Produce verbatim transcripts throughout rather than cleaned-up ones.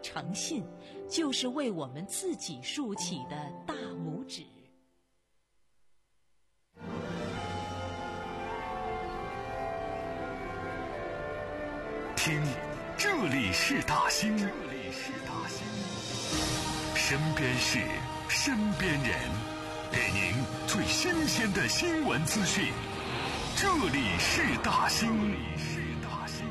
诚信就是为我们自己竖起的大拇指。 听，这里是大兴，这里是大兴，身边事，身边人，给您最新鲜的新闻资讯。这里是大兴，这里是大兴。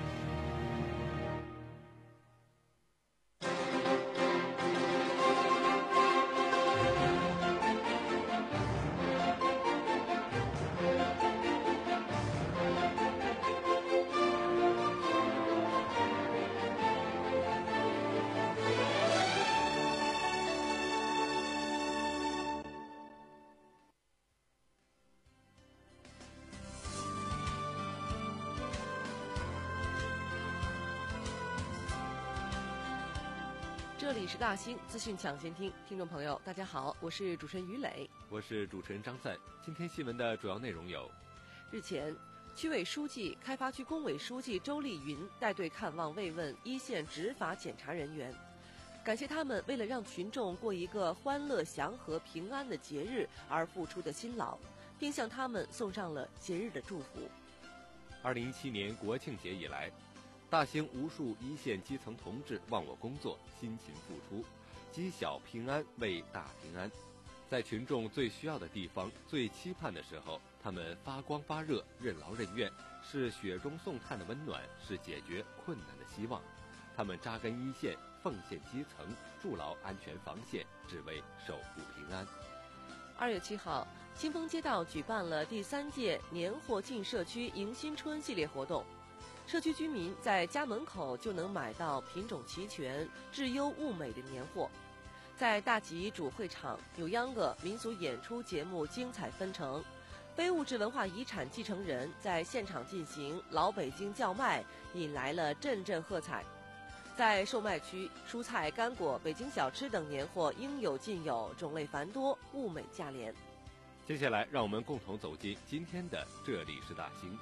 这里是大兴资讯抢先听，听众朋友大家好，我是主持人于磊， 我是主持人张赞。今天新闻的主要内容有： 日前，区委书记、开发区工委书记周丽云带队看望慰问一线执法检查人员，感谢他们为了让群众过一个欢乐、祥和、平安的节日而付出的辛劳，并向他们送上了节日的祝福。 二零一七年国庆节以来，大兴无数一线基层同志忘我工作，辛勤付出，积小平安为大平安。在群众最需要的地方、最期盼的时候，他们发光发热，任劳任怨，是雪中送炭的温暖，是解决困难的希望。他们扎根一线，奉献基层，筑牢安全防线，只为守护平安。 二月七号，清风街道举办了第三届年货进社区迎新春系列活动。社区居民在家门口就能买到品种齐全、质优物美的年货。在大集主会场，扭秧歌民俗演出节目精彩纷呈，非物质文化遗产继承人在现场进行老北京叫卖，引来了阵阵喝彩。在售卖区，蔬菜、干果、北京小吃等年货应有尽有，种类繁多，物美价廉。 接下来，让我们共同走进今天的这里是大兴。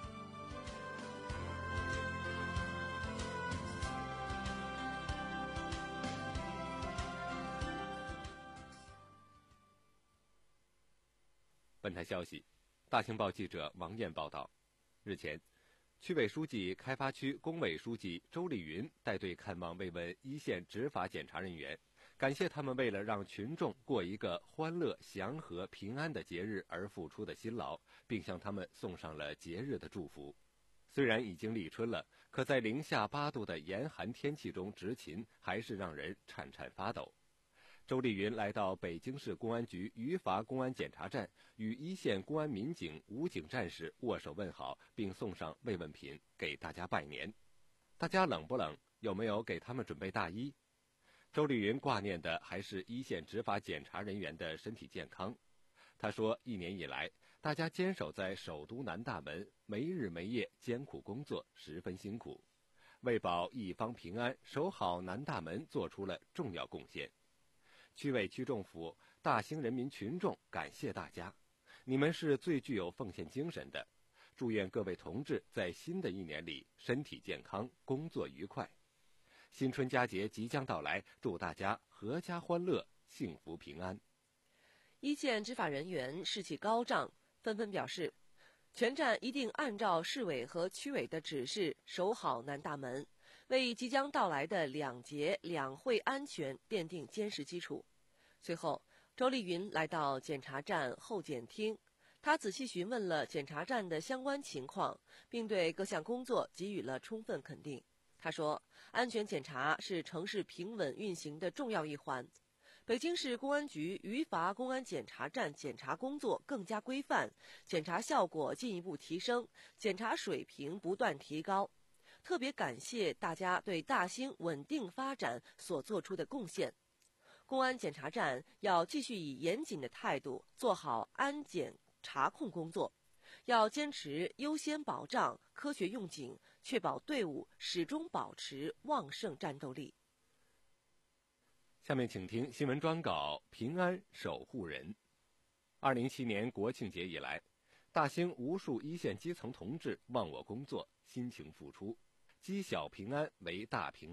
本台消息，大兴报记者王艳报道，日前，区委书记、开发区工委书记周丽云带队看望慰问一线执法检查人员，感谢他们为了让群众过一个欢乐、祥和、平安的节日而付出的辛劳，并向他们送上了节日的祝福。虽然已经立春了，可在零下八度的严寒天气中执勤，还是让人颤颤发抖。周丽云来到北京市公安局余罚公安检查站，与一线公安民警、武警战士握手问好，并送上慰问品给大家拜年。大家冷不冷？有没有给他们准备大衣？周丽云挂念的还是一线执法检查人员的身体健康。他说，一年以来，大家坚守在首都南大门，没日没夜艰苦工作，十分辛苦，为保一方平安，守好南大门做出了重要贡献。区委区政府、大兴人民群众感谢大家，你们是最具有奉献精神的。祝愿各位同志在新的一年里身体健康，工作愉快。新春佳节即将到来，祝大家阖家欢乐，幸福平安。 一线执法人员士气高涨，纷纷表示，全站一定按照市委和区委的指示，守好南大门，为即将到来的两节两会安全奠定坚实基础。随后，周丽云来到检查站候检厅，她仔细询问了检查站的相关情况，并对各项工作给予了充分肯定。她说，安全检查是城市平稳运行的重要一环。北京市公安局余罚公安检查站检查工作更加规范，检查效果进一步提升，检查水平不断提高。特别感谢大家对大兴稳定发展所做出的贡献。公安检查站要继续以严谨的态度做好安检查控工作，要坚持优先保障、科学用警，确保队伍始终保持旺盛战斗力。 下面请听新闻专稿：平安守护人。二零一七年国庆节以来，大兴无数一线基层同志忘我工作，辛勤付出，积小平安为大平安。在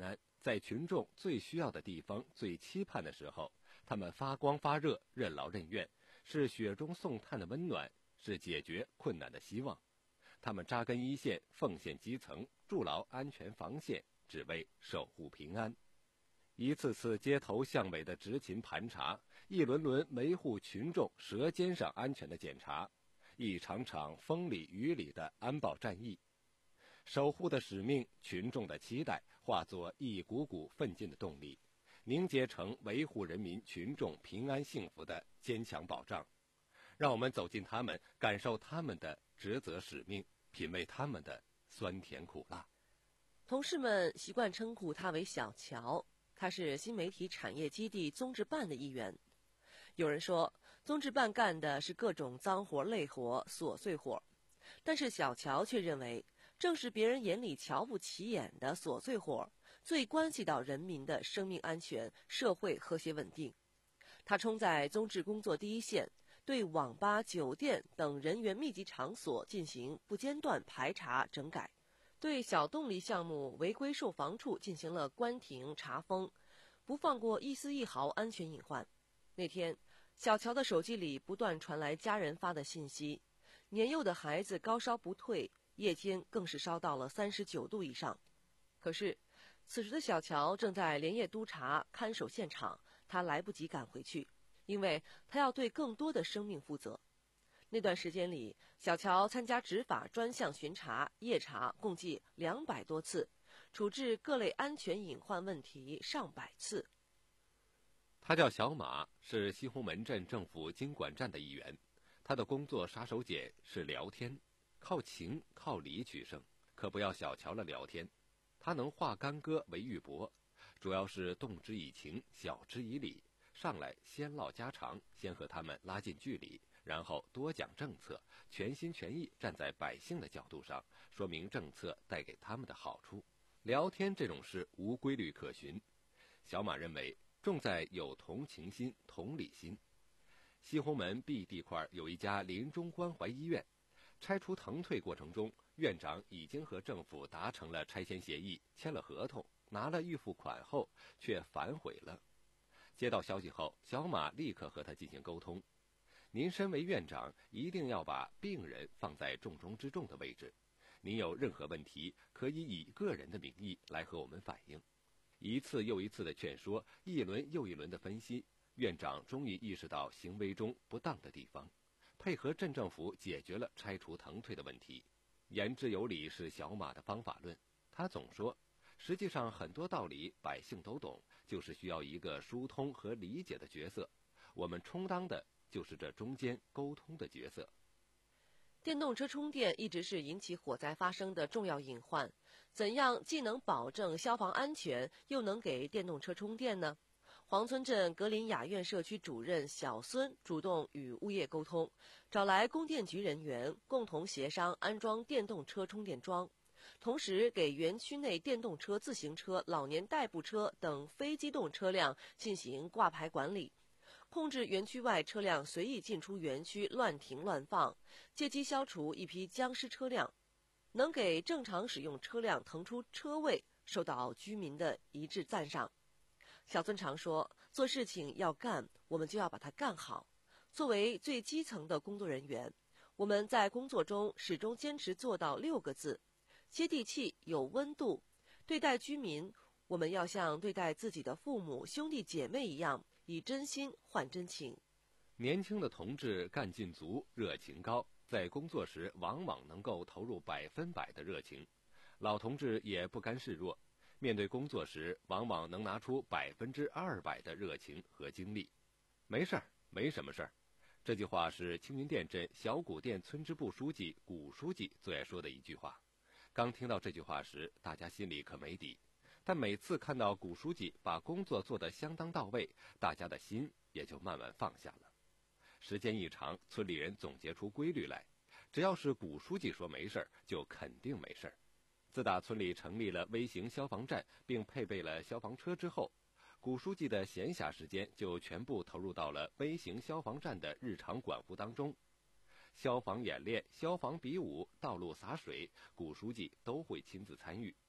在群众最需要的地方、最期盼的时候，他们发光发热，任劳任怨，是雪中送炭的温暖，是解决困难的希望。他们扎根一线，奉献基层，筑牢安全防线，只为守护平安。一次次街头巷尾的执勤盘查，一轮轮维护群众舌尖上安全的检查，一场场风里雨里的安保战役。守护的使命，群众的期待，化作一股股奋进的动力，凝结成维护人民群众平安幸福的坚强保障。让我们走进他们，感受他们的职责使命，品味他们的酸甜苦辣。 同事们习惯称呼他为小乔，他是新媒体产业基地综治办的一员。有人说，综治办干的是各种脏活累活琐碎活，但是小乔却认为，正是别人眼里瞧不起眼的琐碎活，最关系到人民的生命安全、社会和谐稳定。他冲在综治工作第一线，对网吧、酒店等人员密集场所进行不间断排查整改，对小动力项目违规售房处进行了关停查封，不放过一丝一毫安全隐患。那天，小乔的手机里不断传来家人发的信息，年幼的孩子高烧不退，夜间更是烧到了三十九度以上。可是，此时的小乔正在连夜督查看守现场，他来不及赶回去，因为他要对更多的生命负责。那段时间里，小乔参加执法专项巡查、夜查共计两百多次，处置各类安全隐患问题上百次。 他叫小马，是西红门镇政府经管站的一员。他的工作杀手锏是聊天，靠情靠理取胜，可不要小瞧了聊天。他能化干戈为玉帛，主要是动之以情，晓之以理。上来先唠家常，先和他们拉近距离，然后多讲政策，全心全意站在百姓的角度上，说明政策带给他们的好处。聊天这种事无规律可循，小马认为重在有同情心、同理心。西红门 B 地块有一家临终关怀医院，拆除腾退过程中，院长已经和政府达成了拆迁协议，签了合同，拿了预付款后，却反悔了。接到消息后，小马立刻和他进行沟通。您身为院长，一定要把病人放在重中之重的位置。您有任何问题，可以以个人的名义来和我们反映。一次又一次的劝说，一轮又一轮的分析，院长终于意识到行为中不当的地方，配合镇政府解决了拆除腾退的问题。言之有理是小马的方法论，他总说，实际上很多道理百姓都懂，就是需要一个疏通和理解的角色，我们充当的就是这中间沟通的角色。 电动车充电一直是引起火灾发生的重要隐患，怎样既能保证消防安全，又能给电动车充电呢？黄村镇格林雅苑社区主任小孙主动与物业沟通，找来供电局人员共同协商安装电动车充电桩，同时给园区内电动车、自行车、老年代步车等非机动车辆进行挂牌管理，控制园区外车辆随意进出园区乱停乱放，借机消除一批僵尸车辆，能给正常使用车辆腾出车位，受到居民的一致赞赏。小孙常说，做事情要干，我们就要把它干好。作为最基层的工作人员，我们在工作中始终坚持做到六个字：接地气、有温度。对待居民，我们要像对待自己的父母、兄弟姐妹一样，以真心换真情。 年轻的同志干劲足，热情高，在工作时往往能够投入百分百的热情。老同志也不甘示弱，面对工作时往往能拿出百分之二百的热情和精力。没事儿，没什么事儿。这句话是青云店镇小古店村支部书记古书记最爱说的一句话。刚听到这句话时，大家心里可没底，但每次看到古书记把工作做得相当到位，大家的心也就慢慢放下了。时间一长，村里人总结出规律来，只要是古书记说没事儿，就肯定没事儿。自打村里成立了微型消防站并配备了消防车之后，古书记的闲暇时间就全部投入到了微型消防站的日常管护当中。消防演练、消防比武、道路洒水，古书记都会亲自参与。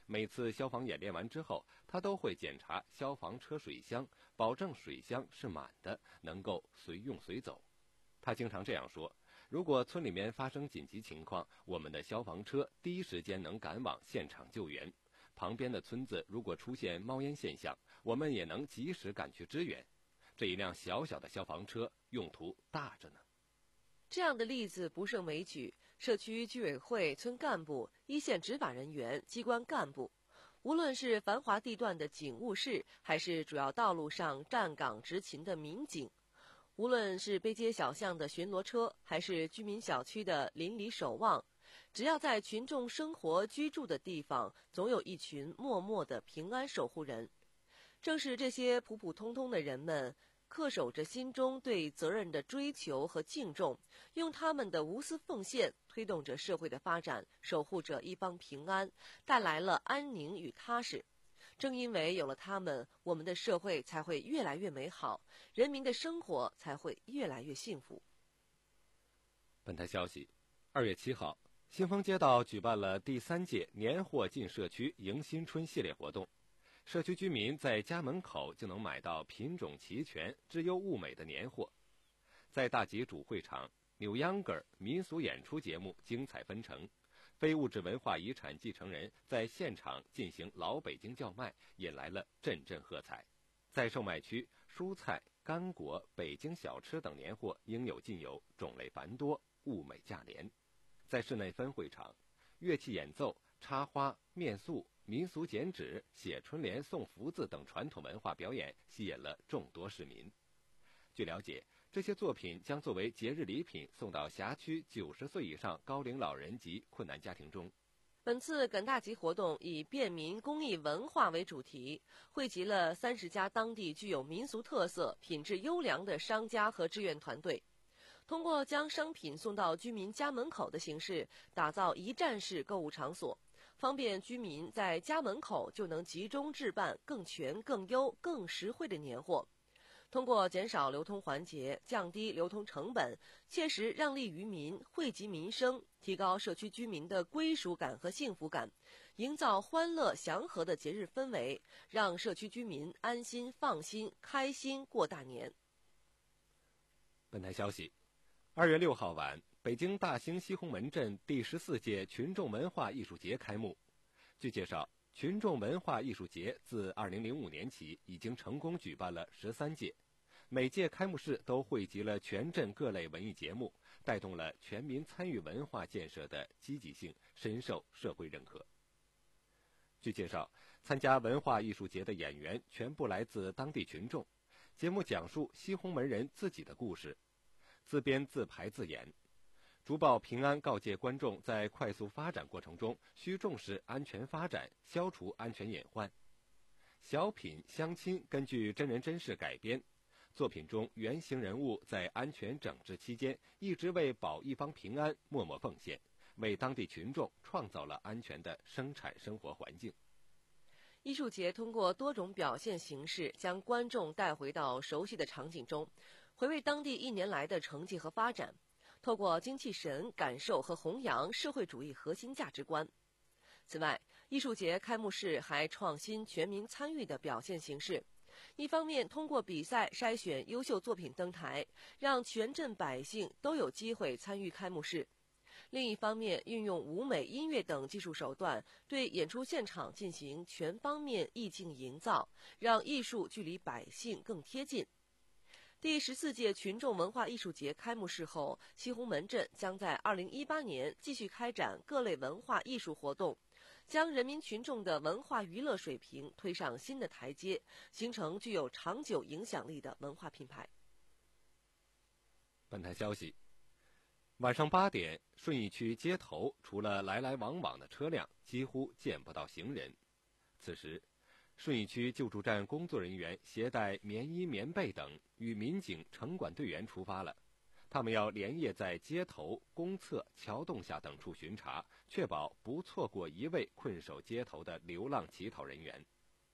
每次消防演练完之后，他都会检查消防车水箱，保证水箱是满的，能够随用随走。他经常这样说，如果村里面发生紧急情况，我们的消防车第一时间能赶往现场救援，旁边的村子如果出现冒烟现象，我们也能及时赶去支援。这一辆小小的消防车用途大着呢。 这样的例子不胜枚举，社区居委会、村干部、一线执法人员、机关干部，无论是繁华地段的警务室，还是主要道路上站岗执勤的民警，无论是背街小巷的巡逻车，还是居民小区的邻里守望，只要在群众生活居住的地方，总有一群默默的平安守护人。正是这些普普通通的人们，恪守着心中对责任的追求和敬重，用他们的无私奉献推动着社会的发展，守护着一方平安，带来了安宁与踏实。正因为有了他们，我们的社会才会越来越美好，人民的生活才会越来越幸福。 本台消息，二月七号，新丰街道举办了第三届年货进社区迎新春系列活动，社区居民在家门口就能买到品种齐全、质优物美的年货。在大集主会场，扭秧歌儿民俗演出节目精彩纷呈，非物质文化遗产继承人在现场进行老北京叫卖，引来了阵阵喝彩。在售卖区，蔬菜、干果、北京小吃等年货应有尽有，种类繁多，物美价廉。在室内分会场，乐器演奏、插花、面塑、民俗剪纸、写春联、送福字等传统文化表演吸引了众多市民。据了解，这些作品将作为节日礼品送到辖区九十岁以上高龄老人及困难家庭中。 本次赶大集活动以便民公益文化为主题，汇集了三十家当地具有民俗特色、品质优良的商家和志愿团队，通过将商品送到居民家门口的形式，打造一站式购物场所，方便居民在家门口就能集中置办更全、更优、更实惠的年货。通过减少流通环节，降低流通成本，切实让利于民，惠及民生，提高社区居民的归属感和幸福感，营造欢乐祥和的节日氛围，让社区居民安心放心开心过大年。 本台消息，二月六号晚，北京大兴西红门镇第十四届群众文化艺术节开幕。据介绍，群众文化艺术节自二零零五年起已经成功举办了十三届，每届开幕式都汇集了全镇各类文艺节目，带动了全民参与文化建设的积极性，深受社会认可。据介绍，参加文化艺术节的演员全部来自当地群众，节目讲述西红门人自己的故事，自编自排自演，竹报平安告诫观众在快速发展过程中需重视安全发展，消除安全隐患。小品相亲根据真人真事改编，作品中原型人物在安全整治期间一直为保一方平安默默奉献，为当地群众创造了安全的生产生活环境。 艺术节通过多种表现形式，将观众带回到熟悉的场景中，回味当地一年来的成绩和发展，透过精气神感受和弘扬社会主义核心价值观。此外，艺术节开幕式还创新全民参与的表现形式，一方面通过比赛筛选优秀作品登台，让全镇百姓都有机会参与开幕式；另一方面，运用舞美、音乐等技术手段，对演出现场进行全方面意境营造，让艺术距离百姓更贴近。第十四届群众文化艺术节开幕式后，西红门镇将在二零一八年继续开展各类文化艺术活动，将人民群众的文化娱乐水平推上新的台阶，形成具有长久影响力的文化品牌。 本台消息，晚上八点，顺义区街头除了来来往往的车辆，几乎见不到行人。此时，顺义区救助站工作人员携带棉衣、棉被等，与民警、城管队员出发了。他们要连夜在街头、公厕、桥洞下等处巡查，确保不错过一位困守街头的流浪乞讨人员。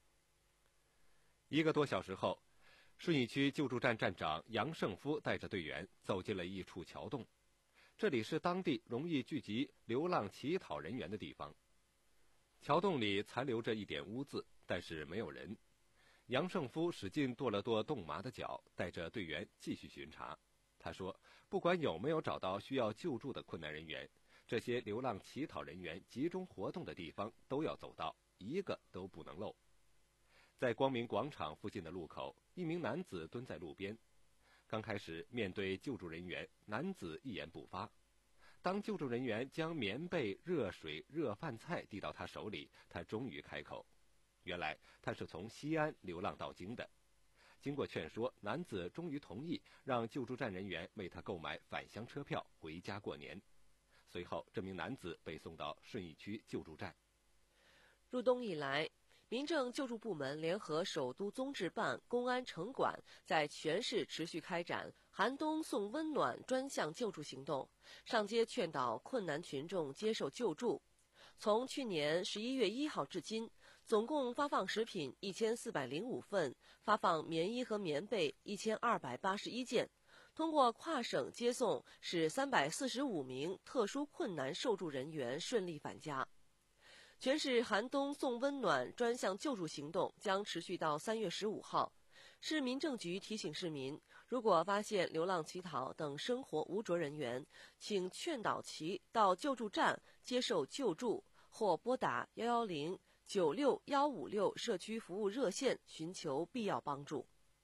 一个多小时后，顺义区救助站站长杨胜夫带着队员走进了一处桥洞，这里是当地容易聚集流浪乞讨人员的地方。 桥洞里残留着一点污渍，但是没有人。杨胜夫使劲跺了跺冻麻的脚，带着队员继续巡查。他说，不管有没有找到需要救助的困难人员，这些流浪乞讨人员集中活动的地方都要走到，一个都不能漏。在光明广场附近的路口，一名男子蹲在路边。刚开始面对救助人员，男子一言不发。当救助人员将棉被、热水、热饭菜递到他手里，他终于开口。原来他是从西安流浪到京的。经过劝说，男子终于同意让救助站人员为他购买返乡车票回家过年。随后，这名男子被送到顺义区救助站。 入冬以来，民政救助部门联合首都综治办、公安城管，在全市持续开展寒冬送温暖专项救助行动，上街劝导困难群众接受救助。从去年十一月一号至今，总共发放食品一千四百零五份，发放棉衣和棉被一千二百八十一件。通过跨省接送，使三百四十五名特殊困难受助人员顺利返家。全市寒冬送温暖专项救助行动将持续到三月十五号。市民政局提醒市民，如果发现流浪乞讨等生活无着人员，请劝导其到救助站接受救助，或拨打幺幺零九六幺五六社区服务热线寻求必要帮助。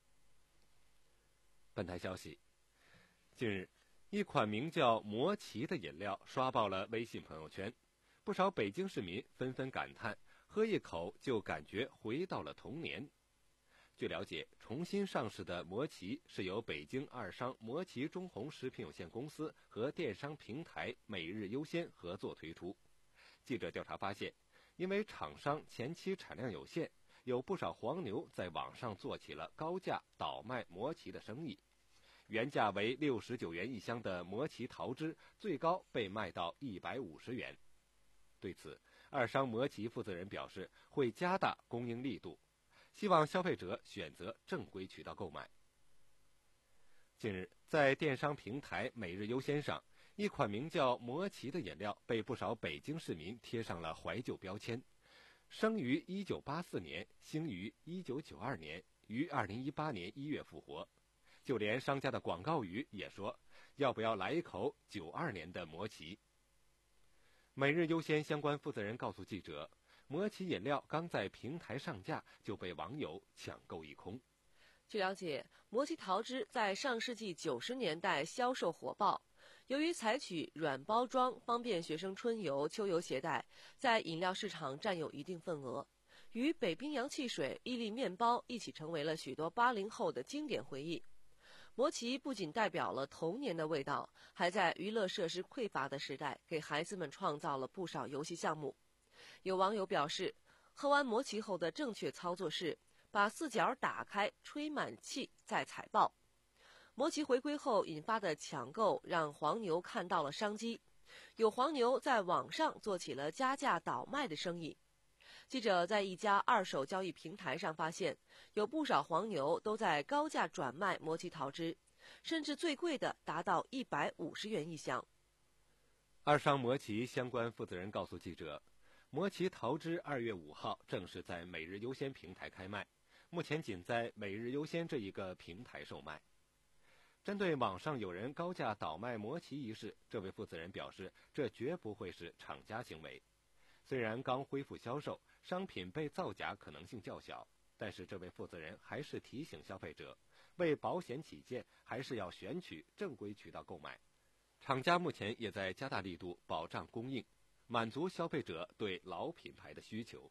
本台消息，近日，一款名叫魔奇的饮料刷爆了微信朋友圈，不少北京市民纷纷感叹，喝一口就感觉回到了童年。据了解，重新上市的魔奇是由北京二商魔奇中红食品有限公司和电商平台每日优鲜合作推出。记者调查发现，因为厂商前期产量有限，有不少黄牛在网上做起了高价倒卖魔奇的生意。原价为六十九元一箱的魔奇桃汁，最高被卖到一百五十元。对此，二商魔奇负责人表示，会加大供应力度，希望消费者选择正规渠道购买。近日，在电商平台每日优鲜上，一款名叫魔奇的饮料被不少北京市民贴上了怀旧标签。生于一九八四年，兴于一九九二年，于二零一八年一月复活。就连商家的广告语也说，要不要来一口九二年的魔奇。每日优鲜相关负责人告诉记者，魔奇饮料刚在平台上架就被网友抢购一空。 据了解，魔奇桃汁在上世纪九十年代销售火爆，由于采取软包装，方便学生春游、秋游携带，在饮料市场占有一定份额，与北冰洋汽水、伊利面包一起成为了许多八零后的经典回忆。魔奇不仅代表了童年的味道，还在娱乐设施匮乏的时代，给孩子们创造了不少游戏项目。有网友表示，喝完魔奇后的正确操作是把四角打开，吹满气再踩爆。魔奇回归后引发的抢购让黄牛看到了商机，有黄牛在网上做起了加价倒卖的生意。记者在一家二手交易平台上发现，有不少黄牛都在高价转卖魔奇桃汁，甚至最贵的达到一百五十元一箱。 二商魔奇相关负责人告诉记者，魔奇桃汁二月五号正式在每日优鲜平台开卖，目前仅在每日优鲜这一个平台售卖。针对网上有人高价倒卖魔奇一事，这位负责人表示，这绝不会是厂家行为。虽然刚恢复销售，商品被造假可能性较小，但是这位负责人还是提醒消费者，为保险起见，还是要选取正规渠道购买。厂家目前也在加大力度保障供应，满足消费者对老品牌的需求。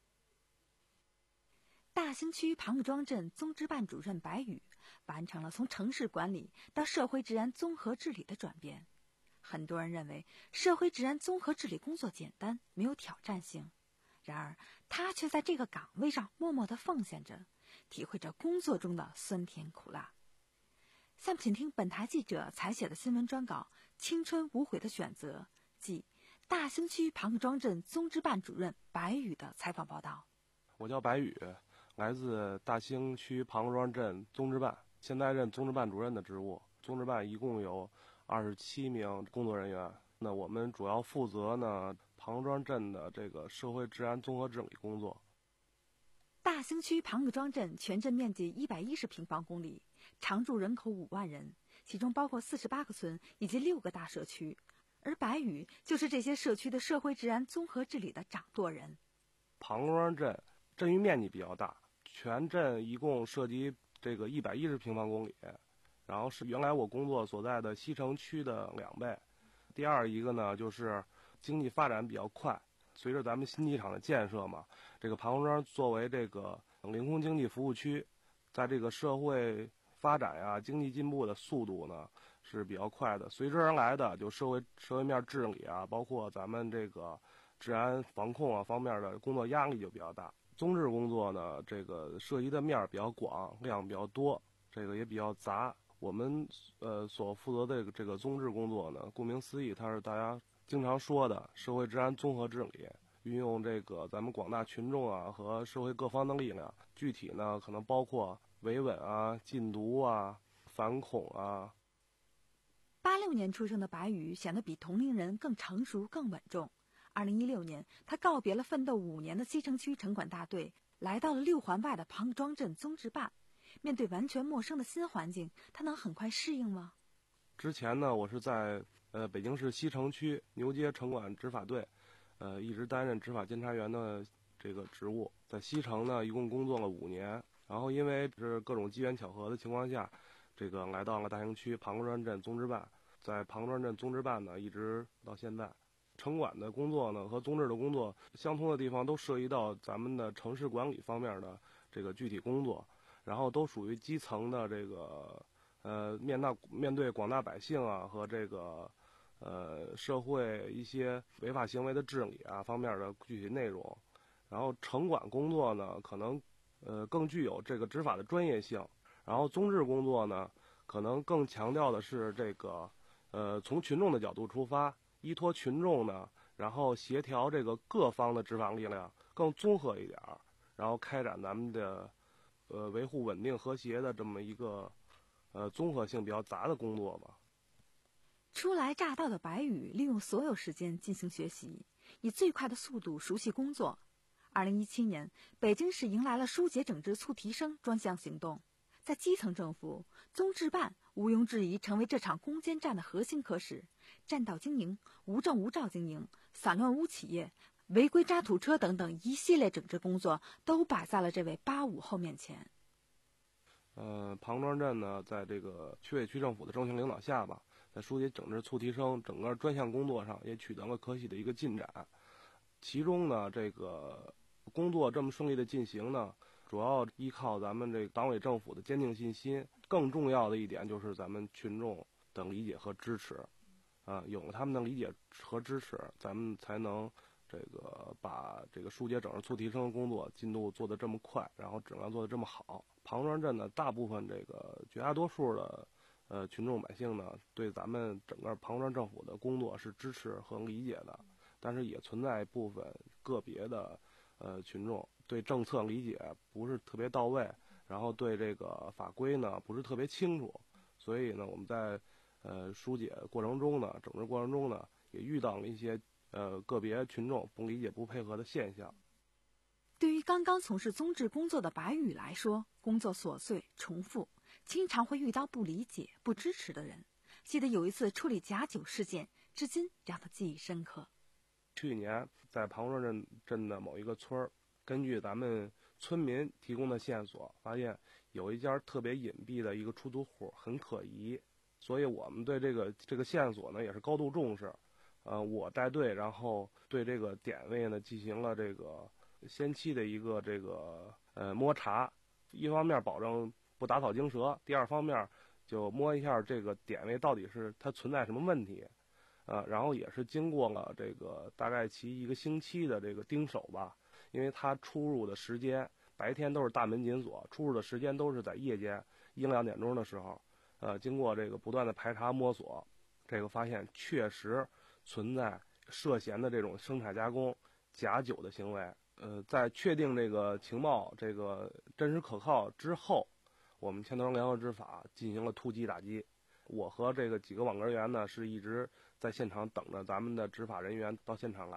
大兴区庞各庄镇综治办主任白宇完成了从城市管理到社会治安综合治理的转变。很多人认为社会治安综合治理工作简单，没有挑战性，然而他却在这个岗位上默默地奉献着，体会着工作中的酸甜苦辣。下面请听本台记者采写的新闻专稿《青春无悔的选择》，即大兴区庞各庄镇综治办主任白宇的采访报道。 我叫白宇，来自大兴区庞各庄镇综治办，现在任综治办主任的职务。综治办一共有二十七名工作人员，那我们主要负责呢庞庄镇的这个社会治安综合治理工作。 大兴区庞各庄镇全镇面积一百一十平方公里，常住人口五万人，其中包括四十八个村以及六个大社区，而白宇就是这些社区的社会治安综合治理的掌舵人。 庞庄镇镇域面积比较大，全镇一共涉及这个一百一十平方公里，然后是原来我工作所在的西城区的两倍。第二一个呢，就是经济发展比较快，随着咱们新机场的建设嘛，这个庞庄作为这个领空经济服务区，在这个社会发展呀、经济进步的速度呢是比较快的，随之而来的就社会社会面治理啊，包括咱们这个治安防控啊方面的工作压力就比较大。综治工作呢，这个涉及的面比较广，量比较多，这个也比较杂。我们呃所负责的这个综治工作呢，顾名思义，它是大家经常说的社会治安综合治理，运用这个咱们广大群众啊和社会各方的力量，具体呢可能包括维稳啊、禁毒啊、反恐啊。 八六年出生的白宇显得比同龄人更成熟、更稳重。二零一六年，他告别了奋斗五年的西城区城管大队，来到了六环外的庞各庄镇综治办。面对完全陌生的新环境，他能很快适应吗？ 之前呢，我是在呃北京市西城区牛街城管执法队，呃一直担任执法监察员的这个职务。在西城呢，一共工作了五年，然后因为是各种机缘巧合的情况下，这个来到了大兴区庞各庄镇综治办。在庞各庄镇综治办呢，一直到现在。城管的工作呢和综治的工作相通的地方，都涉及到咱们的城市管理方面的这个具体工作，然后都属于基层的这个呃面大面对广大百姓啊和这个呃社会一些违法行为的治理啊方面的具体内容。然后城管工作呢，可能呃更具有这个执法的专业性，然后综治工作呢，可能更强调的是这个呃从群众的角度出发。依托群众呢，然后协调这个各方的执法力量，更综合一点儿，然后开展咱们的呃维护稳定和谐的这么一个呃综合性比较杂的工作吧。 初来乍到的白宇利用所有时间进行学习，以最快的速度熟悉工作。二零一七年，北京市迎来了疏解整治促提升专项行动，在基层政府，综治办毋庸置疑成为这场攻坚战的核心科室。占道经营、无证无照经营、散乱无企业、违规渣土车等等一系列整治工作都摆在了这位八五后面前。 呃，庞庄镇呢，在这个区委区政府的政权领导下吧，在疏解整治促提升整个专项工作上也取得了可喜的一个进展。其中呢，这个工作这么顺利的进行呢，主要依靠咱们这个党委政府的坚定信心，更重要的一点就是咱们群众的理解和支持。啊，有了他们的理解和支持，咱们才能这个把这个疏解整治促提升工作进度做得这么快，然后质量做得这么好。庞庄镇呢，大部分这个绝大多数的呃群众百姓呢，对咱们整个庞庄政府的工作是支持和理解的，但是也存在部分个别的呃群众对政策理解不是特别到位，然后对这个法规呢不是特别清楚，所以呢，我们在呃，疏解过程中呢，整治过程中呢，也遇到了一些呃个别群众不理解、不配合的现象。 对于刚刚从事综治工作的白宇来说，工作琐碎重复，经常会遇到不理解、不支持的人。记得有一次处理假酒事件，至今让他记忆深刻。 去年在庞庄镇镇的某一个村儿，根据咱们村民提供的线索，发现有一家特别隐蔽的一个出租户，很可疑。所以我们对这个这个线索呢也是高度重视，呃，我带队，然后对这个点位呢进行了这个先期的一个这个呃摸查，一方面保证不打草惊蛇，第二方面就摸一下这个点位到底是它存在什么问题，呃，然后也是经过了这个大概其一个星期的这个盯守吧，因为它出入的时间白天都是大门紧锁，出入的时间都是在夜间一两点钟的时候。呃，经过这个不断的排查摸索，这个发现确实存在涉嫌的这种生产加工假酒的行为。呃，在确定这个情报这个真实可靠之后，我们牵头联合执法进行了突击打击。我和这个几个网格员呢，是一直在现场等着咱们的执法人员到现场来的。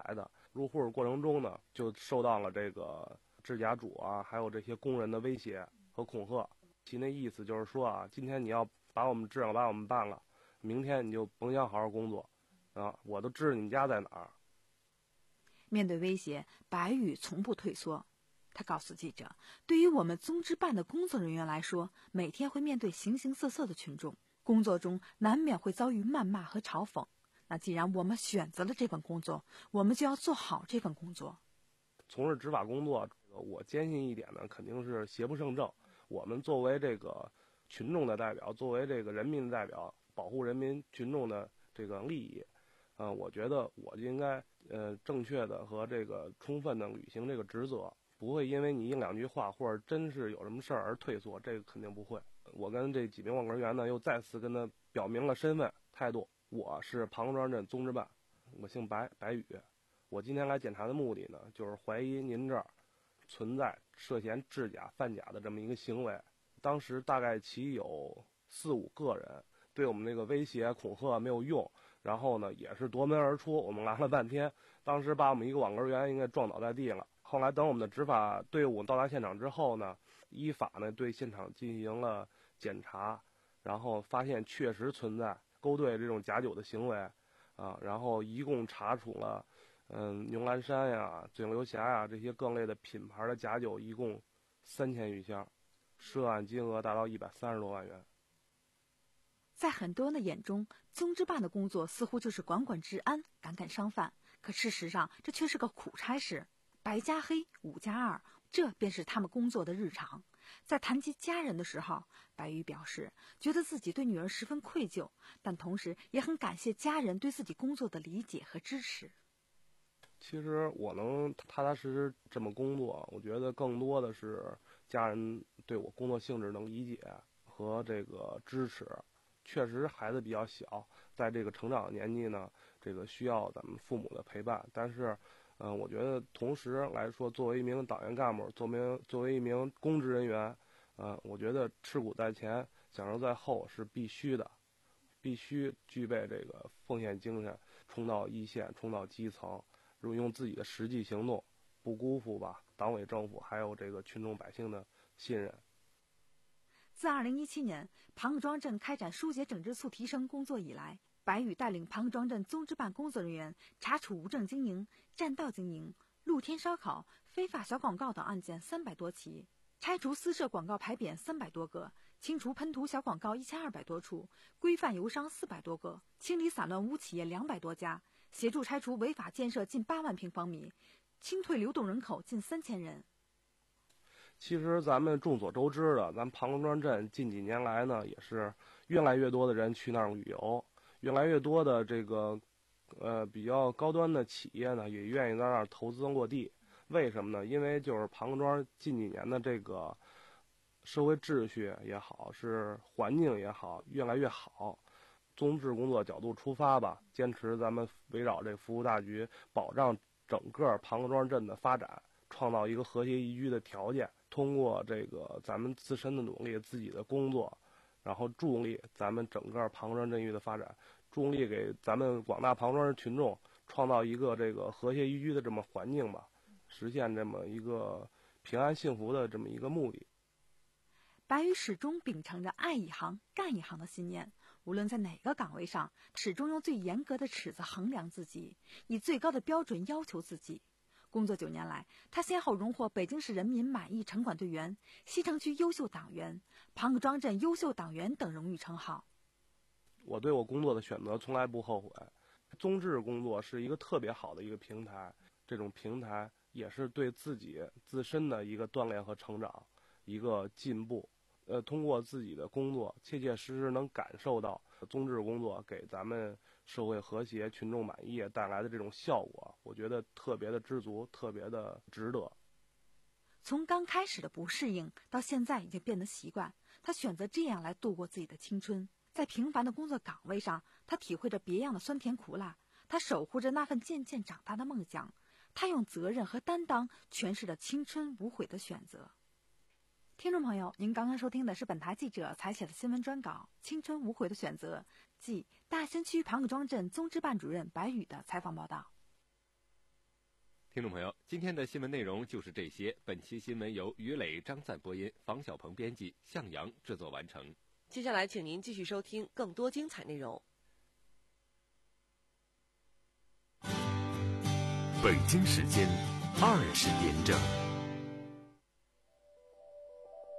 入户过程中呢，就受到了这个制甲主啊，还有这些工人的威胁和恐吓。其那意思就是说啊，今天你要把我们治了，把我们办了，明天你就甭想好好工作啊！我都知道你们家在哪儿。 面对威胁，白宇从不退缩。他告诉记者，对于我们综支办的工作人员来说，每天会面对形形色色的群众，工作中难免会遭遇谩骂和嘲讽。那既然我们选择了这份工作，我们就要做好这份工作。 从事执法工作，我坚信一点呢，肯定是邪不胜正。我们作为这个群众的代表，作为这个人民的代表，保护人民群众的这个利益，呃，我觉得我就应该呃正确的和这个充分的履行这个职责，不会因为你一两句话或者真是有什么事儿而退缩，这个肯定不会。我跟这几名网人员呢，又再次跟他表明了身份态度，我是庞各庄镇综支办，我姓白，白宇。我今天来检查的目的呢，就是怀疑您这儿存在涉嫌制假贩假的这么一个行为。当时大概其有四五个人，对我们那个威胁恐吓没有用，然后呢也是夺门而出，我们拦了半天，当时把我们一个网格员应该撞倒在地了。后来等我们的执法队伍到达现场之后呢，依法呢对现场进行了检查，然后发现确实存在勾兑这种假酒的行为啊，然后一共查处了嗯，牛栏山呀、嘴流峡呀这些各类的品牌的假酒，一共三千余箱，涉案金额达到一百三十多万元。 在很多人的眼中，综支办的工作似乎就是管管治安、赶赶商贩，可事实上这却是个苦差事。白加黑，五加二，这便是他们工作的日常。在谈及家人的时候，白宇表示觉得自己对女儿十分愧疚，但同时也很感谢家人对自己工作的理解和支持。 其实我能踏踏实实这么工作，我觉得更多的是家人对我工作性质能理解和这个支持。确实孩子比较小，在这个成长年纪呢，这个需要咱们父母的陪伴。但是，嗯、呃，我觉得同时来说，作为一名党员干部，作为作为一名公职人员，嗯、呃，我觉得吃苦在前，享受在后是必须的，必须具备这个奉献精神，冲到一线，冲到基层。用自己的实际行动，不辜负吧党委政府还有这个群众百姓的信任。 自二零一七年庞各庄镇开展疏解整治促提升工作以来，白宇带领庞各庄镇综支办工作人员查处无证经营、占道经营、露天烧烤、非法小广告等案件三百多起，拆除私设广告牌匾三百多个，清除喷涂小广告一千二百多处，规范油商四百多个，清理散乱污企业两百多家，协助拆除违法建设近八万平方米，清退流动人口近三千人。 其实咱们众所周知的，咱庞各庄镇近几年来呢，也是越来越多的人去那儿旅游，越来越多的这个呃比较高端的企业呢，也愿意在那儿投资落地。为什么呢？因为就是庞各庄近几年的这个社会秩序也好，是环境也好，越来越好。综治工作角度出发吧，坚持咱们围绕这服务大局，保障整个庞各庄镇的发展，创造一个和谐宜居的条件。通过这个咱们自身的努力，自己的工作，然后助力咱们整个庞各庄镇域的发展，助力给咱们广大庞各庄群众创造一个这个和谐宜居的这么环境吧，实现这么一个平安幸福的这么一个目的。 白宇始终秉承着爱一行干一行的信念，无论在哪个岗位上，始终用最严格的尺子衡量自己，以最高的标准要求自己。工作九年来，他先后荣获北京市人民满意城管队员、西城区优秀党员、庞各庄镇优秀党员等荣誉称号。 我对我工作的选择从来不后悔。综治工作是一个特别好的一个平台，这种平台也是对自己自身的一个锻炼和成长，一个进步。呃，通过自己的工作，切切实实能感受到综治工作给咱们社会和谐、群众满意带来的这种效果，我觉得特别的知足，特别的值得。 从刚开始的不适应，到现在已经变得习惯，他选择这样来度过自己的青春。在平凡的工作岗位上，他体会着别样的酸甜苦辣，他守护着那份渐渐长大的梦想，他用责任和担当诠释了青春无悔的选择。听众朋友，您刚刚收听的是本台记者采写的新闻专稿《青春无悔的选择》，即大兴区庞各庄镇综支办主任白宇的采访报道。 听众朋友，今天的新闻内容就是这些。本期新闻由于磊、张赞播音，房小鹏编辑，向阳制作完成。 接下来，请您继续收听更多精彩内容。 北京时间二十点整。